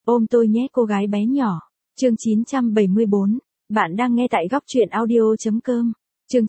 Ôm tôi nhé cô gái bé nhỏ. Chương 974. Bạn đang nghe tại góc truyện audio.com. Chương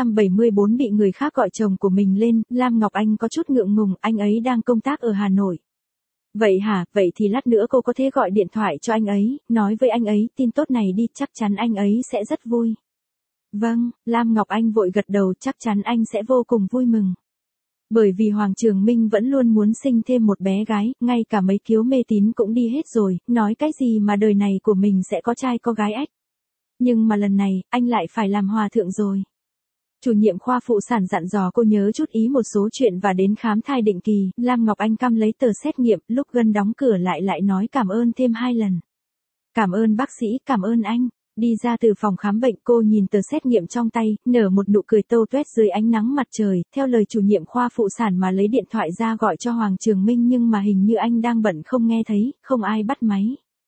974 bị người khác gọi chồng của mình lên, Lam Ngọc Anh có chút ngượng ngùng, anh ấy đang công tác ở Hà Nội. Vậy hả, vậy thì lát nữa cô có thể gọi điện thoại cho anh ấy, nói với anh ấy tin tốt này đi, chắc chắn anh ấy sẽ rất vui. Vâng, Lam Ngọc Anh vội gật đầu, chắc chắn anh sẽ vô cùng vui mừng. Bởi vì Hoàng Trường Minh vẫn luôn muốn sinh thêm một bé gái, ngay cả mấy kiếu mê tín cũng đi hết rồi, nói cái gì mà đời này của mình sẽ có trai có gái ếch. Nhưng mà lần này, anh lại phải làm hòa thượng rồi. Chủ nhiệm khoa phụ sản dặn dò cô nhớ chút ý một số chuyện và đến khám thai định kỳ, Lam Ngọc Anh căm lấy tờ xét nghiệm, lúc gần đóng cửa lại nói cảm ơn thêm 2 lần. Cảm ơn bác sĩ, cảm ơn anh. Đi ra từ phòng khám bệnh, cô nhìn tờ xét nghiệm trong tay, nở một nụ cười tâu tuét dưới ánh nắng mặt trời, theo lời chủ nhiệm khoa phụ sản mà lấy điện thoại ra gọi cho Hoàng Trường Minh, nhưng mà hình như anh đang bận không nghe thấy, không ai bắt máy.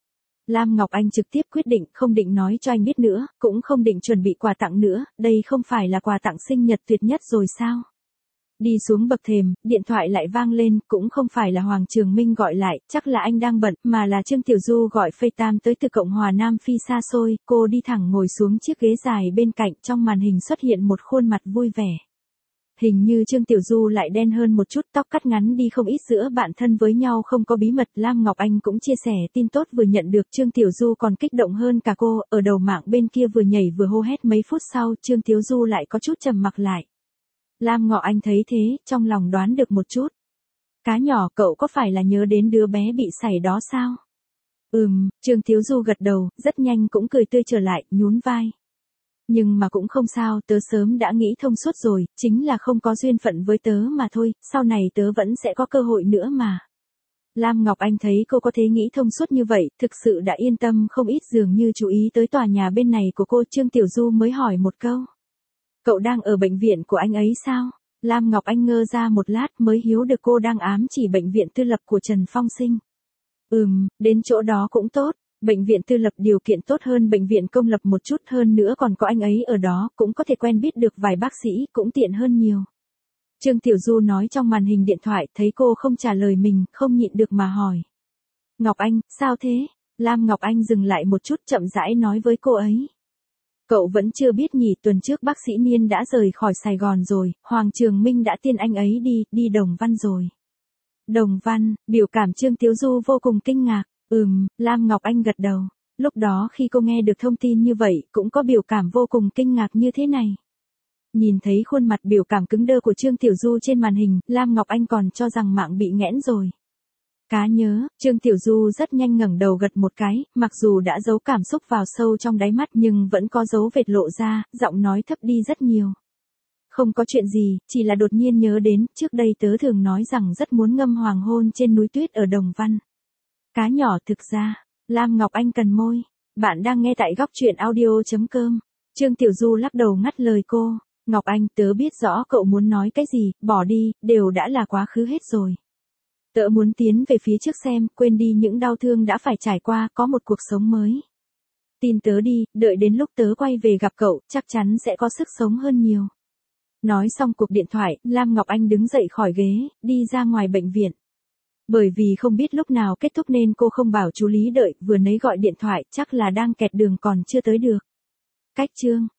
Lam Ngọc Anh trực tiếp quyết định không định nói cho anh biết nữa, cũng không định chuẩn bị quà tặng nữa, đây không phải là quà tặng sinh nhật tuyệt nhất rồi sao? Đi xuống bậc thềm, điện thoại lại vang lên, cũng không phải là Hoàng Trường Minh gọi lại, chắc là anh đang bận, mà là Trương Tiểu Du gọi FaceTime tới từ Cộng hòa Nam Phi xa xôi, cô đi thẳng ngồi xuống chiếc ghế dài bên cạnh, trong màn hình xuất hiện một khuôn mặt vui vẻ. Hình như Trương Tiểu Du lại đen hơn một chút, tóc cắt ngắn đi không ít, giữa bạn thân với nhau không có bí mật. Lam Ngọc Anh cũng chia sẻ tin tốt vừa nhận được, Trương Tiểu Du còn kích động hơn cả cô, ở đầu mạng bên kia vừa nhảy vừa hô hét. Mấy phút sau, Trương Tiểu Du lại có chút trầm mặc lại. Lam Ngọc Anh thấy thế, trong lòng đoán được một chút. Cá nhỏ, cậu có phải là nhớ đến đứa bé bị sảy đó sao? Trương Tiểu Du gật đầu, rất nhanh cũng cười tươi trở lại, nhún vai. Nhưng mà cũng không sao, tớ sớm đã nghĩ thông suốt rồi, chính là không có duyên phận với tớ mà thôi, sau này tớ vẫn sẽ có cơ hội nữa mà. Lam Ngọc Anh thấy cô có thể nghĩ thông suốt như vậy, thực sự đã yên tâm không ít, dường như chú ý tới tòa nhà bên này của cô. Trương Tiểu Du mới hỏi một câu. Cậu đang ở bệnh viện của anh ấy sao? Lam Ngọc Anh ngơ ra một lát mới hiểu được cô đang ám chỉ bệnh viện tư lập của Trần Phong Sinh. Đến chỗ đó cũng tốt. Bệnh viện tư lập điều kiện tốt hơn bệnh viện công lập một chút, hơn nữa còn có anh ấy ở đó, cũng có thể quen biết được vài bác sĩ, cũng tiện hơn nhiều. Trương Tiểu Du nói trong màn hình điện thoại, thấy cô không trả lời mình, không nhịn được mà hỏi. Ngọc Anh, sao thế? Lam Ngọc Anh dừng lại một chút, chậm rãi nói với cô ấy. Cậu vẫn chưa biết nhỉ, tuần trước bác sĩ Niên đã rời khỏi Sài Gòn rồi, Hoàng Trường Minh đã tiên anh ấy đi Đồng Văn rồi. Đồng Văn, biểu cảm Trương Tiểu Du vô cùng kinh ngạc. Lam Ngọc Anh gật đầu. Lúc đó khi cô nghe được thông tin như vậy, cũng có biểu cảm vô cùng kinh ngạc như thế này. Nhìn thấy khuôn mặt biểu cảm cứng đơ của Trương Tiểu Du trên màn hình, Lam Ngọc Anh còn cho rằng mạng bị nghẽn rồi. Cá nhớ, Trương Tiểu Du rất nhanh ngẩng đầu gật một cái, mặc dù đã giấu cảm xúc vào sâu trong đáy mắt nhưng vẫn có dấu vết lộ ra, giọng nói thấp đi rất nhiều. Không có chuyện gì, chỉ là đột nhiên nhớ đến, trước đây tớ thường nói rằng rất muốn ngâm hoàng hôn trên núi tuyết ở Đồng Văn. Cá nhỏ, thực ra, Lam Ngọc Anh cần môi. Bạn đang nghe tại góc truyện audio.com. Trương Tiểu Du lắc đầu ngắt lời cô. Ngọc Anh, tớ biết rõ cậu muốn nói cái gì, bỏ đi, đều đã là quá khứ hết rồi. Tớ muốn tiến về phía trước xem, quên đi những đau thương đã phải trải qua, có một cuộc sống mới. Tin tớ đi, đợi đến lúc tớ quay về gặp cậu, chắc chắn sẽ có sức sống hơn nhiều. Nói xong cuộc điện thoại, Lam Ngọc Anh đứng dậy khỏi ghế, đi ra ngoài bệnh viện. Bởi vì không biết lúc nào kết thúc nên cô không bảo chú Lý đợi, vừa nấy gọi điện thoại, chắc là đang kẹt đường còn chưa tới được. Cách chương